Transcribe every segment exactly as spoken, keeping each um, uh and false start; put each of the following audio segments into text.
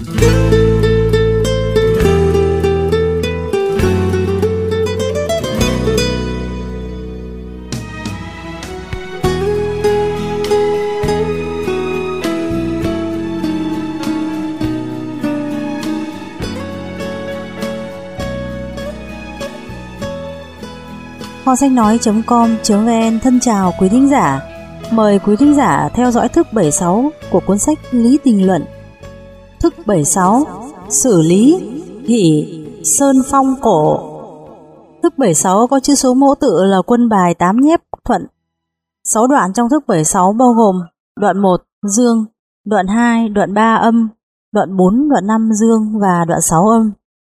Kho sách nói chấm com chấm vn thân chào quý thính giả. Mời quý thính giả theo dõi thức bảy mươi sáu của cuốn sách Lý Tình Luận. Thức bảy mươi sáu: Xử lý Hỷ Sơn Phong Cổ. Thức bảy mươi sáu có chữ số mẫu tự là quân bài tám nhép thuận. sáu đoạn trong thức bảy mươi sáu bao gồm: đoạn một dương, đoạn hai, đoạn ba âm, đoạn bốn, đoạn năm dương và đoạn sáu âm.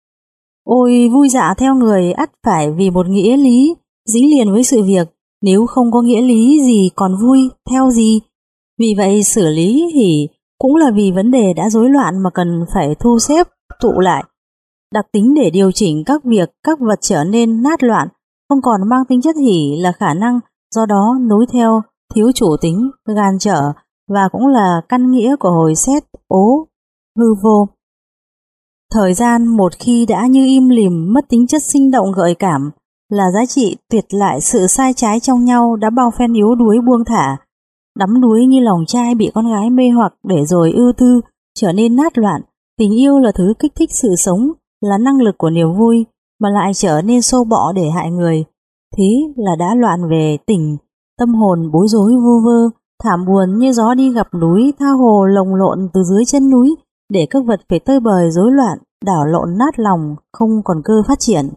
Ôi vui dạ theo người ắt phải vì một nghĩa lý dính liền với sự việc, nếu không có nghĩa lý gì còn vui theo gì. Vì vậy xử lý hỷ cũng là vì vấn đề đã rối loạn mà cần phải thu xếp tụ lại. Đặc tính để điều chỉnh các việc, các vật trở nên nát loạn, không còn mang tính chất hỷ là khả năng, do đó nối theo thiếu chủ tính, gan trở, và cũng là căn nghĩa của hồi xét ố hư vô. Thời gian một khi đã như im lìm, mất tính chất sinh động gợi cảm, là giá trị tuyệt lại sự sai trái trong nhau đã bao phen yếu đuối buông thả, đắm đuối như lòng trai bị con gái mê hoặc để rồi ưu tư, trở nên nát loạn. Tình yêu là thứ kích thích sự sống, là năng lực của niềm vui, mà lại trở nên xô bọ để hại người. Thế là đã loạn về tình, tâm hồn bối rối vu vơ, thảm buồn như gió đi gặp núi, tha hồ lồng lộn từ dưới chân núi, để các vật phải tơi bời rối loạn, đảo lộn nát lòng, không còn cơ phát triển.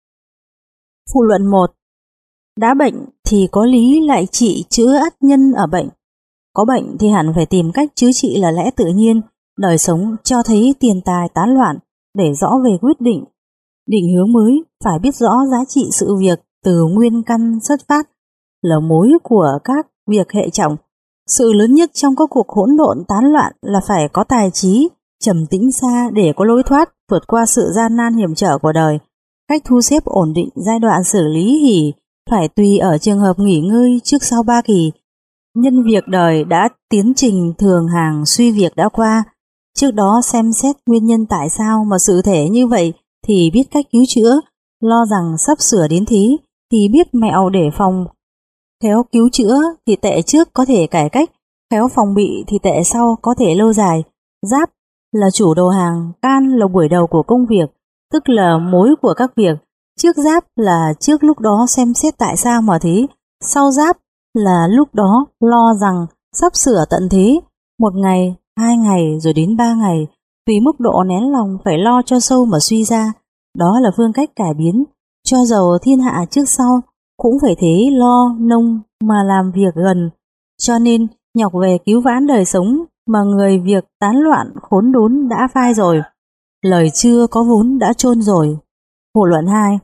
Phụ luận một: đã bệnh thì có lý lại trị chữa ắt nhân ở bệnh. Có bệnh thì hẳn phải tìm cách chữa trị là lẽ tự nhiên. Đời sống cho thấy tiền tài tán loạn, để rõ về quyết định, định hướng mới, phải biết rõ giá trị sự việc từ nguyên căn xuất phát, là mối của các việc hệ trọng. Sự lớn nhất trong các cuộc hỗn độn tán loạn là phải có tài trí, trầm tĩnh xa để có lối thoát, vượt qua sự gian nan hiểm trở của đời. Cách thu xếp ổn định giai đoạn xử lý hỷ phải tùy ở trường hợp nghỉ ngơi trước sau ba kỳ. Nhân việc đời đã tiến trình thường hàng suy việc đã qua, trước đó xem xét nguyên nhân tại sao mà sự thể như vậy thì biết cách cứu chữa, lo rằng sắp sửa đến thí thì biết mẹo để phòng. Khéo cứu chữa thì tệ trước có thể cải cách, khéo phòng bị thì tệ sau có thể lâu dài. Giáp là chủ đầu hàng, can là buổi đầu của công việc, tức là mối của các việc. Trước giáp là trước lúc đó xem xét tại sao mà thế, sau giáp là lúc đó lo rằng sắp sửa tận thế. Một ngày, hai ngày rồi đến ba ngày, tùy mức độ nén lòng phải lo cho sâu mà suy ra. Đó là phương cách cải biến, cho dầu thiên hạ trước sau cũng phải thế lo nông mà làm việc gần. Cho nên nhọc về cứu vãn đời sống mà người việc tán loạn khốn đốn đã phai rồi, lời chưa có vốn đã chôn rồi. Phụ luận hai: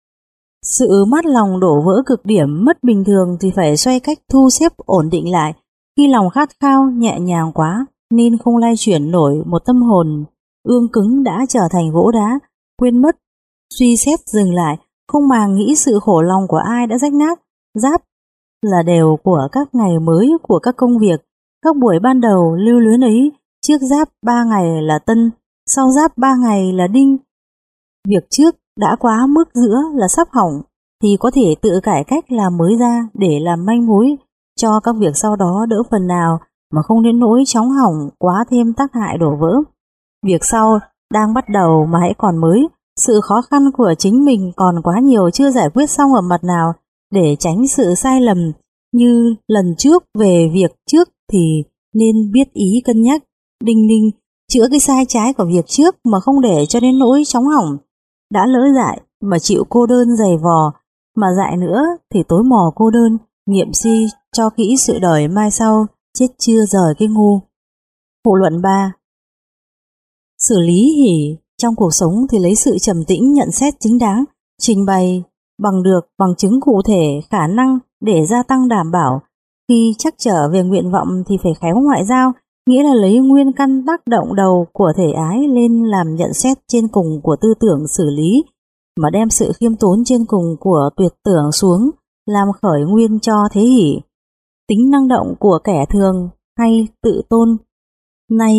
sự mát lòng đổ vỡ cực điểm, mất bình thường thì phải xoay cách thu xếp ổn định lại. Khi lòng khát khao nhẹ nhàng quá nên không lay chuyển nổi một tâm hồn ương cứng đã trở thành gỗ đá, quên mất suy xét dừng lại, không màng nghĩ sự khổ lòng của ai đã rách nát. Giáp là đều của các ngày mới, của các công việc, các buổi ban đầu lưu luyến ấy. Trước giáp ba ngày là tân, sau giáp ba ngày là đinh. Việc trước đã quá mức giữa là sắp hỏng thì có thể tự cải cách làm mới ra để làm manh mối cho các việc sau đó đỡ phần nào, mà không đến nỗi chóng hỏng quá thêm tác hại đổ vỡ. Việc sau đang bắt đầu mà hãy còn mới, sự khó khăn của chính mình còn quá nhiều chưa giải quyết xong ở mặt nào. Để tránh sự sai lầm như lần trước về việc trước thì nên biết ý cân nhắc, đinh ninh chữa cái sai trái của việc trước mà không để cho đến nỗi chóng hỏng. Đã lỡ dại mà chịu cô đơn dày vò, mà dại nữa thì tối mò cô đơn, nghiệm si cho kỹ sự đời mai sau, chết chưa rời cái ngu. Phụ luận ba: xử lý hỷ trong cuộc sống thì lấy sự trầm tĩnh nhận xét chính đáng, trình bày bằng được bằng chứng cụ thể khả năng để gia tăng đảm bảo. Khi chắc trở về nguyện vọng thì phải khéo ngoại giao, nghĩa là lấy nguyên căn tác động đầu của thể ái lên làm nhận xét trên cùng của tư tưởng xử lý, mà đem sự khiêm tốn trên cùng của tuyệt tưởng xuống làm khởi nguyên cho thế hỷ. Tính năng động của kẻ thường hay tự tôn nay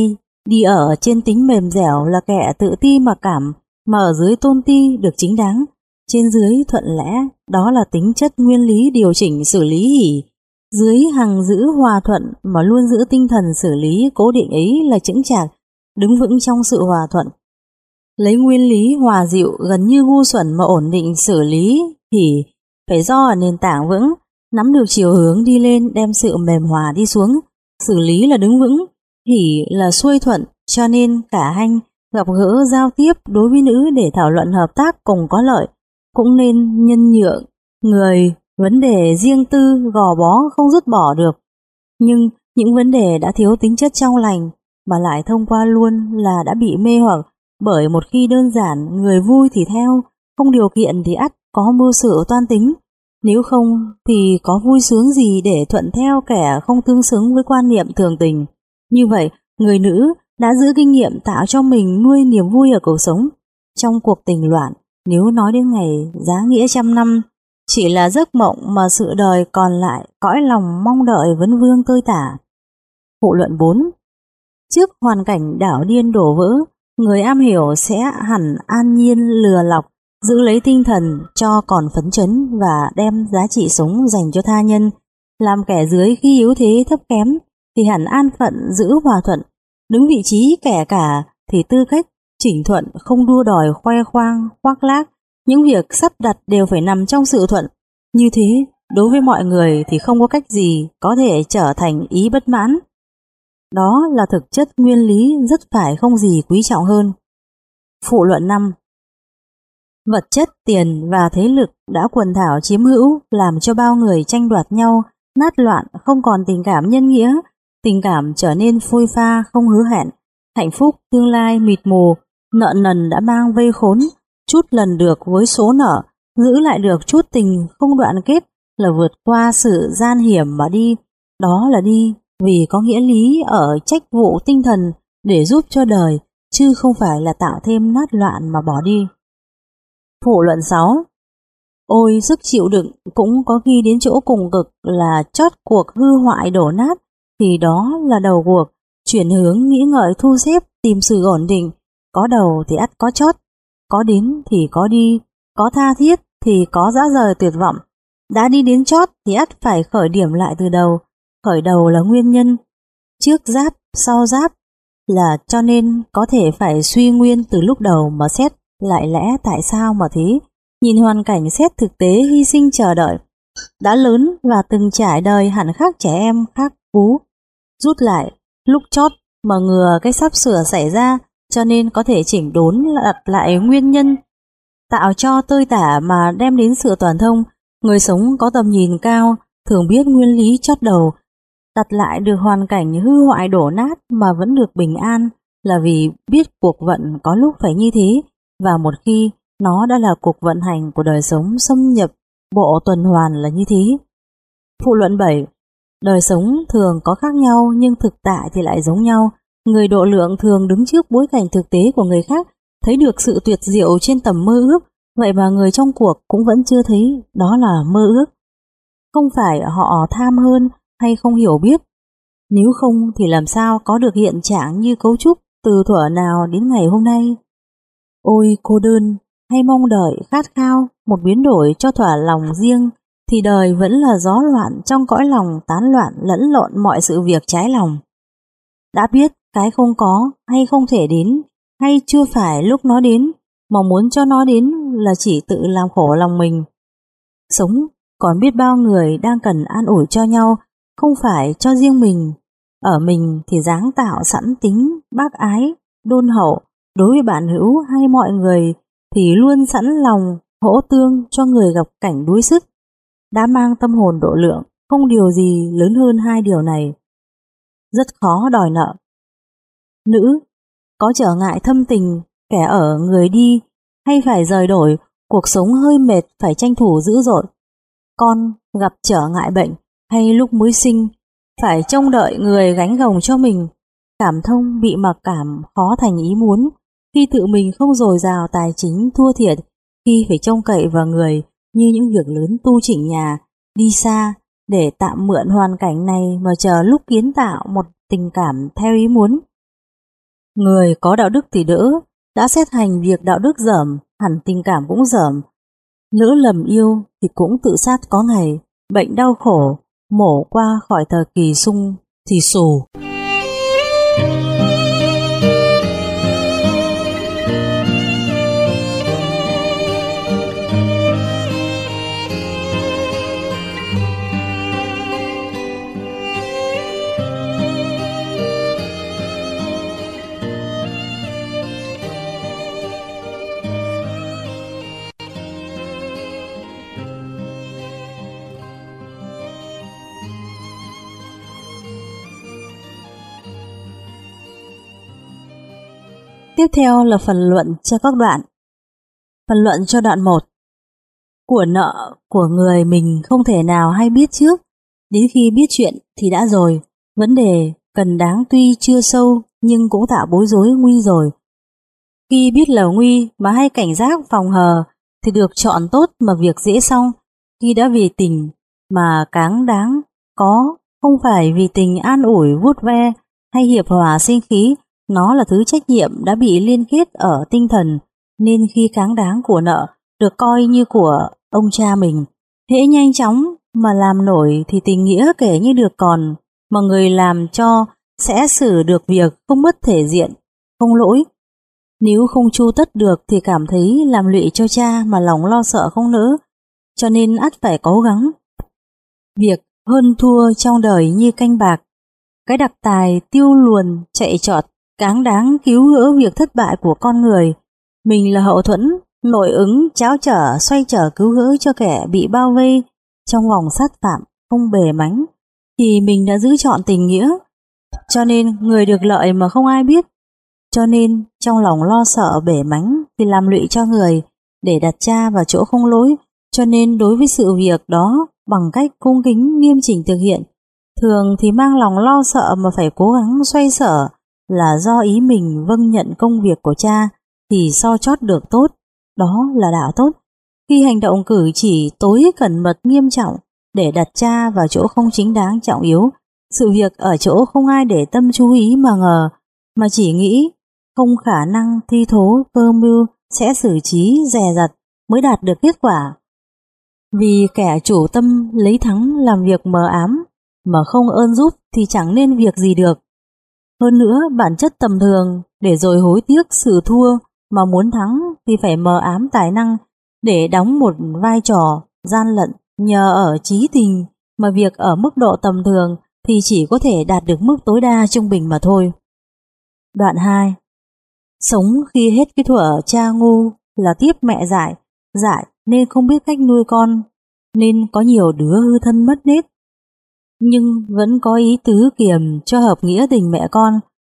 Đi ở trên tính mềm dẻo là kẻ tự ti mặc cảm, mà ở dưới tôn ti được chính đáng, trên dưới thuận lẽ, đó là tính chất nguyên lý điều chỉnh xử lý hỉ. Dưới hằng giữ hòa thuận mà luôn giữ tinh thần xử lý cố định ấy là chững chạc, đứng vững trong sự hòa thuận. Lấy nguyên lý hòa dịu gần như ngu xuẩn mà ổn định xử lý hỉ, phải do ở nền tảng vững, nắm được chiều hướng đi lên đem sự mềm hòa đi xuống. Xử lý là đứng vững, hỉ là xuôi thuận, cho nên cả hai gặp gỡ giao tiếp đối với nữ để thảo luận hợp tác cùng có lợi, cũng nên nhân nhượng người. Vấn đề riêng tư gò bó không dứt bỏ được, nhưng những vấn đề đã thiếu tính chất trong lành mà lại thông qua luôn là đã bị mê hoặc, bởi một khi đơn giản người vui thì theo, không điều kiện thì ắt có mưu sự toan tính, nếu không thì có vui sướng gì để thuận theo kẻ không tương xứng với quan niệm thường tình. Như vậy, người nữ đã giữ kinh nghiệm tạo cho mình nuôi niềm vui ở cuộc sống. Trong cuộc tình loạn, nếu nói đến ngày giá nghĩa trăm năm, chỉ là giấc mộng mà sự đời còn lại cõi lòng mong đợi vấn vương tơi tả. Phụ luận bốn. Trước hoàn cảnh đảo điên đổ vỡ, người am hiểu sẽ hẳn an nhiên lừa lọc, giữ lấy tinh thần cho còn phấn chấn và đem giá trị sống dành cho tha nhân. Làm kẻ dưới khi yếu thế thấp kém thì hẳn an phận giữ hòa thuận, đứng vị trí kẻ cả thì tư cách chỉnh thuận, không đua đòi khoe khoang khoác lác. Những việc sắp đặt đều phải nằm trong sự thuận. Như thế, đối với mọi người thì không có cách gì có thể trở thành ý bất mãn. Đó là thực chất nguyên lý rất phải không gì quý trọng hơn. Phụ luận năm. Vật chất, tiền và thế lực đã quần thảo chiếm hữu, làm cho bao người tranh đoạt nhau, nát loạn, không còn tình cảm nhân nghĩa, tình cảm trở nên phôi pha không hứa hẹn, hạnh phúc tương lai mịt mù, nợ nần đã mang vây khốn, chút lần được với số nợ, giữ lại được chút tình không đoạn kết là vượt qua sự gian hiểm mà đi, đó là đi vì có nghĩa lý ở trách vụ tinh thần để giúp cho đời, chứ không phải là tạo thêm nát loạn mà bỏ đi. Phụ luận sáu. Ôi sức chịu đựng cũng có khi đến chỗ cùng cực là chót cuộc hư hoại đổ nát, thì đó là đầu cuộc, chuyển hướng nghĩ ngợi thu xếp tìm sự ổn định, có đầu thì ắt có chót, có đến thì có đi, có tha thiết thì có dã rời tuyệt vọng. Đã đi đến chót thì ắt phải khởi điểm lại từ đầu, khởi đầu là nguyên nhân, trước giáp sau giáp là cho nên có thể phải suy nguyên từ lúc đầu mà xét lại lẽ tại sao mà thế. Nhìn hoàn cảnh xét thực tế hy sinh chờ đợi, đã lớn và từng trải đời hẳn khác trẻ em khác cú, rút lại lúc chót mà ngừa cái sắp sửa xảy ra, cho nên có thể chỉnh đốn đặt lại nguyên nhân, tạo cho tơi tả mà đem đến sự toàn thông. Người sống có tầm nhìn cao thường biết nguyên lý chót đầu, đặt lại được hoàn cảnh hư hoại đổ nát mà vẫn được bình an là vì biết cuộc vận có lúc phải như thế, và một khi nó đã là cuộc vận hành của đời sống xâm nhập bộ tuần hoàn là như thế. Phụ luận bảy. Đời sống thường có khác nhau nhưng thực tại thì lại giống nhau. Người độ lượng thường đứng trước bối cảnh thực tế của người khác, thấy được sự tuyệt diệu trên tầm mơ ước, vậy mà người trong cuộc cũng vẫn chưa thấy đó là mơ ước. Không phải họ tham hơn hay không hiểu biết, nếu không thì làm sao có được hiện trạng như cấu trúc từ thuở nào đến ngày hôm nay. Ôi cô đơn hay mong đợi khát khao một biến đổi cho thỏa lòng riêng, thì đời vẫn là gió loạn trong cõi lòng tán loạn lẫn lộn mọi sự việc trái lòng. Đã biết cái không có hay không thể đến, hay chưa phải lúc nó đến, mà muốn cho nó đến là chỉ tự làm khổ lòng mình. Sống còn biết bao người đang cần an ủi cho nhau, không phải cho riêng mình. Ở mình thì dáng tạo sẵn tính bác ái, đôn hậu, đối với bạn hữu hay mọi người thì luôn sẵn lòng hỗ tương cho người gặp cảnh đuối sức. Đã mang tâm hồn độ lượng, không điều gì lớn hơn hai điều này. Rất khó đòi nợ. Nữ có trở ngại thâm tình, kẻ ở người đi, hay phải rời đổi, cuộc sống hơi mệt phải tranh thủ dữ dội. Con gặp trở ngại bệnh, hay lúc mới sinh, phải trông đợi người gánh gồng cho mình. Cảm thông bị mặc cảm khó thành ý muốn, khi tự mình không dồi dào tài chính thua thiệt, khi phải trông cậy vào người như những việc lớn tu chỉnh nhà, đi xa để tạm mượn hoàn cảnh này mà chờ lúc kiến tạo một tình cảm theo ý muốn. Người có đạo đức thì đỡ, đã xét hành việc đạo đức dởm, hẳn tình cảm cũng dởm. Lỡ lầm yêu thì cũng tự sát có ngày, bệnh đau khổ, mổ qua khỏi thời kỳ sung thì xù. Tiếp theo là phần luận cho các đoạn. Phần luận cho đoạn một. Của nợ của người mình không thể nào hay biết trước, đến khi biết chuyện thì đã rồi. Vấn đề cần đáng tuy chưa sâu nhưng cũng tạo bối rối nguy rồi. Khi biết là nguy mà hay cảnh giác phòng hờ thì được chọn tốt mà việc dễ xong. Khi đã vì tình mà cáng đáng có, không phải vì tình an ủi vuốt ve hay hiệp hòa sinh khí, nó là thứ trách nhiệm đã bị liên kết ở tinh thần, nên khi cáng đáng của nợ được coi như của ông cha mình. Hễ nhanh chóng mà làm nổi thì tình nghĩa kể như được còn, mà người làm cho sẽ xử được việc không mất thể diện, không lỗi. Nếu không chu tất được thì cảm thấy làm lụy cho cha mà lòng lo sợ không nỡ, cho nên ắt phải cố gắng. Việc hơn thua trong đời như canh bạc, cái đặc tài tiêu luồn chạy trọt cáng đáng cứu gỡ việc thất bại của con người. Mình là hậu thuẫn, nội ứng, cháo trở, xoay trở cứu gỡ cho kẻ bị bao vây trong vòng sát phạm không bề mánh, thì mình đã giữ chọn tình nghĩa. Cho nên người được lợi mà không ai biết. Cho nên trong lòng lo sợ bể mánh thì làm lụy cho người, để đặt cha vào chỗ không lỗi. Cho nên đối với sự việc đó, bằng cách cung kính nghiêm chỉnh thực hiện, thường thì mang lòng lo sợ mà phải cố gắng xoay sở, là do ý mình vâng nhận công việc của cha thì so chót được tốt, đó là đạo tốt. Khi hành động cử chỉ tối cẩn mật nghiêm trọng để đặt cha vào chỗ không chính đáng trọng yếu, sự việc ở chỗ không ai để tâm chú ý mà ngờ, mà chỉ nghĩ không khả năng thi thố cơ mưu sẽ xử trí dè dặt mới đạt được kết quả. Vì kẻ chủ tâm lấy thắng làm việc mờ ám, mà không ơn giúp thì chẳng nên việc gì được. Hơn nữa bản chất tầm thường để rồi hối tiếc sự thua, mà muốn thắng thì phải mờ ám tài năng để đóng một vai trò gian lận nhờ ở trí tình, mà việc ở mức độ tầm thường thì chỉ có thể đạt được mức tối đa trung bình mà thôi. Đoạn hai. Sống khi hết cái thuở cha ngu là tiếp mẹ dại, dại nên không biết cách nuôi con, nên có nhiều đứa hư thân mất nết. Nhưng vẫn có ý tứ kiềm cho hợp nghĩa tình mẹ con.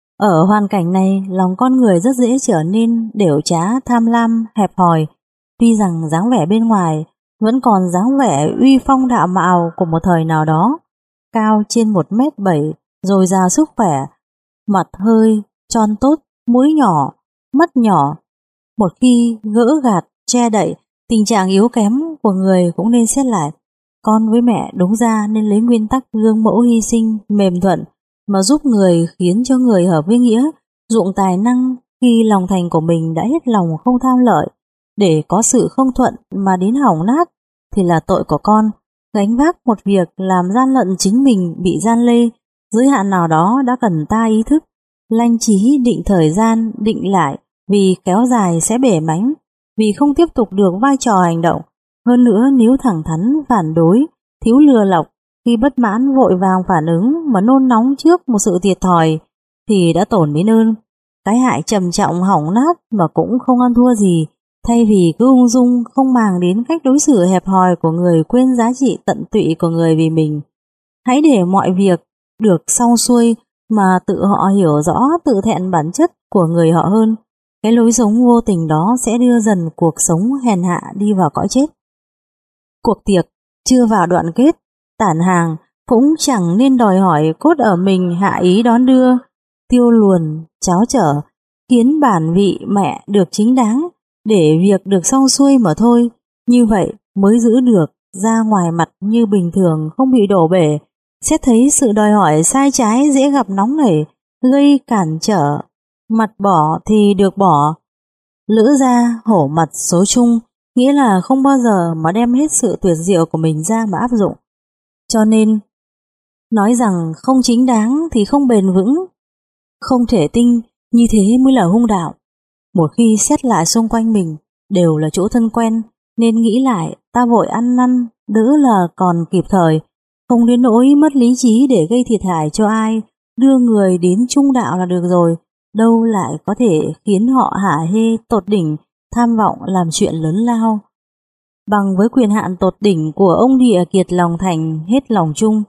Ở hoàn cảnh này, lòng con người rất dễ trở nên đểu trá, tham lam, hẹp hòi. Tuy rằng dáng vẻ bên ngoài vẫn còn dáng vẻ uy phong đạo mạo của một thời nào đó, cao trên một mét bảy, dồi dào sức khỏe, mặt hơi, tròn tốt, mũi nhỏ, mắt nhỏ. Một khi gỡ gạt, che đậy, tình trạng yếu kém của người cũng nên xét lại. Con với mẹ đúng ra nên lấy nguyên tắc gương mẫu hy sinh, mềm thuận, mà giúp người khiến cho người hợp với nghĩa, dụng tài năng khi lòng thành của mình đã hết lòng không tham lợi, để có sự không thuận mà đến hỏng nát thì là tội của con. Gánh vác một việc làm gian lận chính mình bị gian lê, giới hạn nào đó đã cần ta ý thức, lanh trí định thời gian, định lại, vì kéo dài sẽ bể mánh, vì không tiếp tục được vai trò hành động. Hơn nữa nếu thẳng thắn phản đối, thiếu lừa lọc, khi bất mãn vội vàng phản ứng mà nôn nóng trước một sự thiệt thòi thì đã tổn đến ơn. Cái hại trầm trọng hỏng nát mà cũng không ăn thua gì, thay vì cứ ung dung không màng đến cách đối xử hẹp hòi của người, quên giá trị tận tụy của người vì mình. Hãy để mọi việc được xong xuôi mà tự họ hiểu rõ tự thẹn bản chất của người họ hơn. Cái lối sống vô tình đó sẽ đưa dần cuộc sống hèn hạ đi vào cõi chết. Cuộc tiệc chưa vào đoạn kết, tản hàng cũng chẳng nên đòi hỏi cốt ở mình hạ ý đón đưa, tiêu luồn, cháo trở, khiến bản vị mẹ được chính đáng, để việc được xong xuôi mà thôi. Như vậy mới giữ được ra ngoài mặt như bình thường, không bị đổ bể. Xét thấy sự đòi hỏi sai trái dễ gặp nóng nảy, gây cản trở mặt bỏ thì được bỏ. Lữ gia hổ mặt số chung, nghĩa là không bao giờ mà đem hết sự tuyệt diệu của mình ra mà áp dụng. Cho nên, nói rằng không chính đáng thì không bền vững, không thể tinh, như thế mới là hung đạo. Một khi xét lại xung quanh mình đều là chỗ thân quen, nên nghĩ lại ta vội ăn năn, đỡ là còn kịp thời, không đến nỗi mất lý trí để gây thiệt hại cho ai, đưa người đến trung đạo là được rồi, đâu lại có thể khiến họ hả hê tột đỉnh, tham vọng làm chuyện lớn lao. Bằng với quyền hạn tột đỉnh của ông địa kiệt lòng thành hết lòng chung,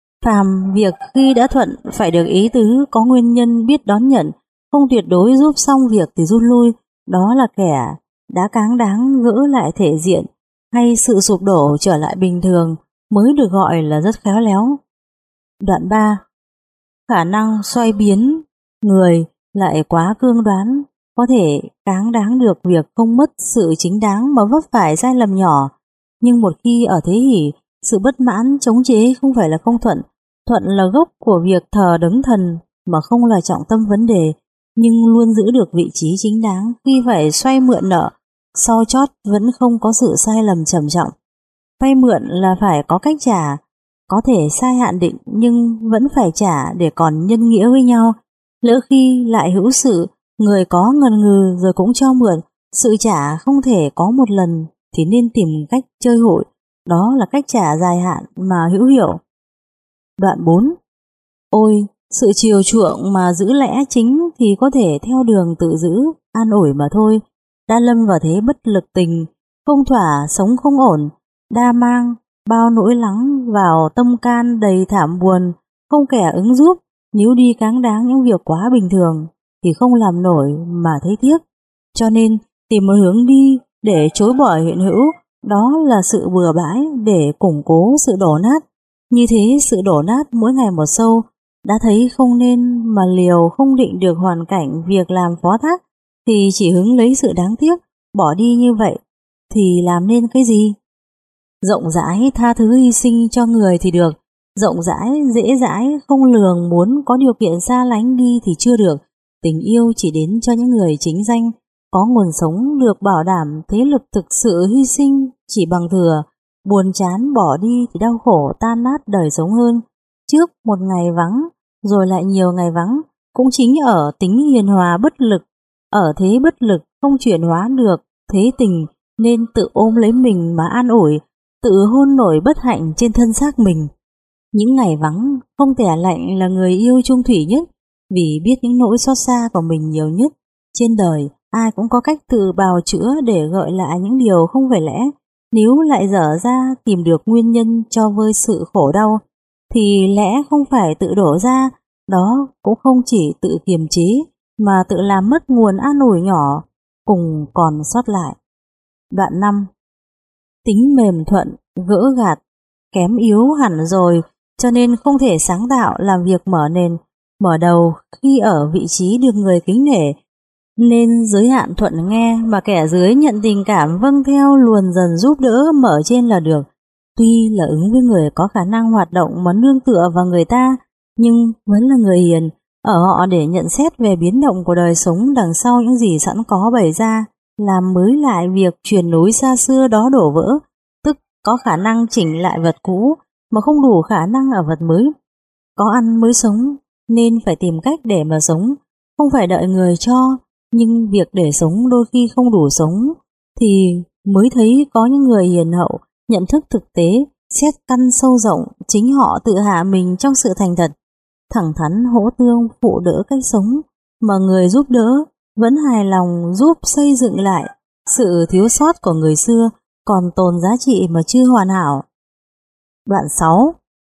phàm việc khi đã thuận phải được ý tứ, có nguyên nhân biết đón nhận, không tuyệt đối giúp xong việc thì rút lui, đó là kẻ đã cáng đáng gỡ lại thể diện hay sự sụp đổ trở lại bình thường mới được gọi là rất khéo léo. Đoạn ba. Khả năng xoay biến người lại quá cương đoán, có thể cáng đáng được việc không mất sự chính đáng mà vấp phải sai lầm nhỏ, nhưng một khi ở thế hỷ, sự bất mãn chống chế không phải là không thuận, thuận là gốc của việc thờ đấng thần mà không là trọng tâm vấn đề, nhưng luôn giữ được vị trí chính đáng khi phải xoay mượn nợ, sau chót vẫn không có sự sai lầm trầm trọng. Vay mượn là phải có cách trả, có thể sai hạn định nhưng vẫn phải trả để còn nhân nghĩa với nhau. Lỡ khi lại hữu sự, người có ngần ngừ rồi cũng cho mượn, sự trả không thể có một lần thì nên tìm cách chơi hụi, đó là cách trả dài hạn mà hữu hiệu. Đoạn bốn. Ôi, sự chiều chuộng mà giữ lẽ chính thì có thể theo đường tự giữ, an ủi mà thôi. Đã lâm vào thế bất lực tình, không thỏa sống không ổn, đa mang bao nỗi lắng vào tâm can đầy thảm buồn, không kẻ ứng giúp. Nếu đi cáng đáng những việc quá bình thường thì không làm nổi mà thấy tiếc, cho nên tìm một hướng đi để chối bỏ hiện hữu, đó là sự bừa bãi để củng cố sự đổ nát. Như thế sự đổ nát mỗi ngày một sâu, đã thấy không nên mà liều không định được hoàn cảnh việc làm phó thác thì chỉ hứng lấy sự đáng tiếc, bỏ đi như vậy thì làm nên cái gì? Rộng rãi tha thứ hy sinh cho người thì được, rộng rãi dễ dãi không lường muốn có điều kiện xa lánh đi thì chưa được. Tình yêu chỉ đến cho những người chính danh, có nguồn sống được bảo đảm, thế lực thực sự hy sinh chỉ bằng thừa, buồn chán bỏ đi thì đau khổ tan nát đời sống hơn. Trước một ngày vắng, rồi lại nhiều ngày vắng, cũng chính ở tính hiền hòa bất lực, ở thế bất lực không chuyển hóa được thế tình, nên tự ôm lấy mình mà an ủi, tự hôn nổi bất hạnh trên thân xác mình. Những ngày vắng, không tẻ lạnh là người yêu chung thủy nhất, vì biết những nỗi xót xa của mình nhiều nhất. Trên đời, ai cũng có cách tự bào chữa để gợi lại những điều không phải lẽ. Nếu lại dở ra tìm được nguyên nhân cho vơi sự khổ đau, thì lẽ không phải tự đổ ra, đó cũng không chỉ tự kiềm chế, mà tự làm mất nguồn an ủi nhỏ, cùng còn sót lại. Đoạn năm. Tính mềm thuận, gỡ gạt, kém yếu hẳn rồi, cho nên không thể sáng tạo làm việc mở nền, mở đầu khi ở vị trí được người kính nể, nên giới hạn thuận nghe mà kẻ dưới nhận tình cảm vâng theo luồn dần giúp đỡ mở trên là được. Tuy là ứng với người có khả năng hoạt động mà nương tựa vào người ta, nhưng vẫn là người hiền, ở họ để nhận xét về biến động của đời sống đằng sau những gì sẵn có bày ra, làm mới lại việc truyền nối xa xưa đó đổ vỡ, tức có khả năng chỉnh lại vật cũ mà không đủ khả năng ở vật mới. Có ăn mới sống, nên phải tìm cách để mà sống, không phải đợi người cho, nhưng việc để sống đôi khi không đủ sống, thì mới thấy có những người hiền hậu, nhận thức thực tế, xét căn sâu rộng, chính họ tự hạ mình trong sự thành thật, thẳng thắn hỗ tương phụ đỡ cách sống, mà người giúp đỡ vẫn hài lòng giúp xây dựng lại sự thiếu sót của người xưa, còn tồn giá trị mà chưa hoàn hảo. Đoạn sáu.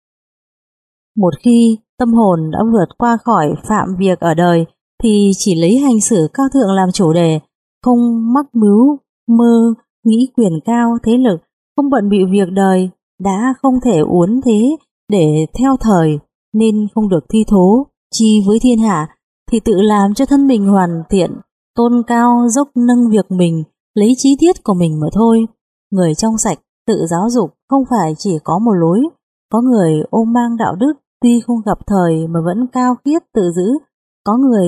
Một khi tâm hồn đã vượt qua khỏi phạm việc ở đời, thì chỉ lấy hành xử cao thượng làm chủ đề, không mắc mưu, mơ, nghĩ quyền cao, thế lực, không bận bịu việc đời, đã không thể uốn thế để theo thời, nên không được thi thố, chi với thiên hạ, thì tự làm cho thân mình hoàn thiện, tôn cao dốc nâng việc mình, lấy chí tiết của mình mà thôi. Người trong sạch, tự giáo dục không phải chỉ có một lối, có người ôm mang đạo đức, tuy không gặp thời mà vẫn cao khiết tự giữ, có người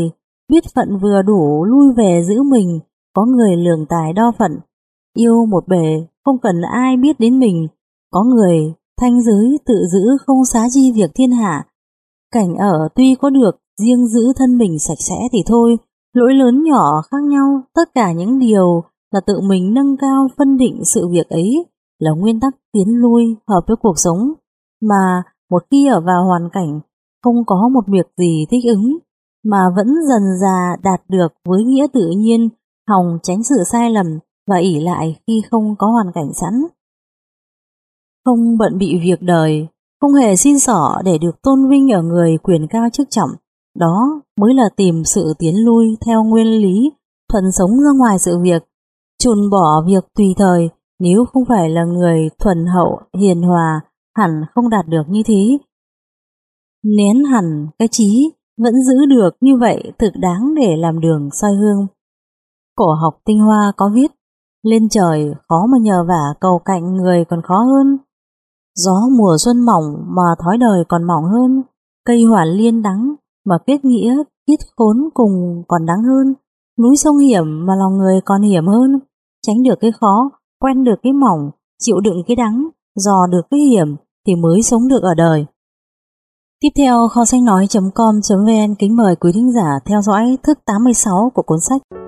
biết phận vừa đủ lui về giữ mình, có người lường tài đo phận, yêu một bề không cần ai biết đến mình, có người thanh giới tự giữ không xá chi việc thiên hạ. Cảnh ở tuy có được, riêng giữ thân mình sạch sẽ thì thôi, lỗi lớn nhỏ khác nhau, tất cả những điều là tự mình nâng cao phân định sự việc ấy là nguyên tắc tiến lui hợp với cuộc sống, mà một khi ở vào hoàn cảnh không có một việc gì thích ứng mà vẫn dần dà đạt được với nghĩa tự nhiên, hòng tránh sự sai lầm và ỷ lại khi không có hoàn cảnh sẵn. Không bận bị việc đời, không hề xin xỏ để được tôn vinh ở người quyền cao chức trọng, đó mới là tìm sự tiến lui theo nguyên lý, thuần sống ra ngoài sự việc, chùn bỏ việc tùy thời. Nếu không phải là người thuần hậu, hiền hòa, hẳn không đạt được như thế. Nén hẳn cái chí, vẫn giữ được như vậy thực đáng để làm đường soi hương. Cổ học tinh hoa có viết, lên trời khó mà nhờ vả cầu cạnh người còn khó hơn. Gió mùa xuân mỏng mà thói đời còn mỏng hơn. Cây hoàn liên đắng mà kết nghĩa kết khốn cùng còn đắng hơn. Núi sông hiểm mà lòng người còn hiểm hơn. Tránh được cái khó, quen được cái mỏng, chịu đựng cái đắng, dò được cái hiểm thì mới sống được ở đời. Tiếp theo, kho sách nói chấm com chấm vn kính mời quý thính giả theo dõi thức tám mươi sáu của cuốn sách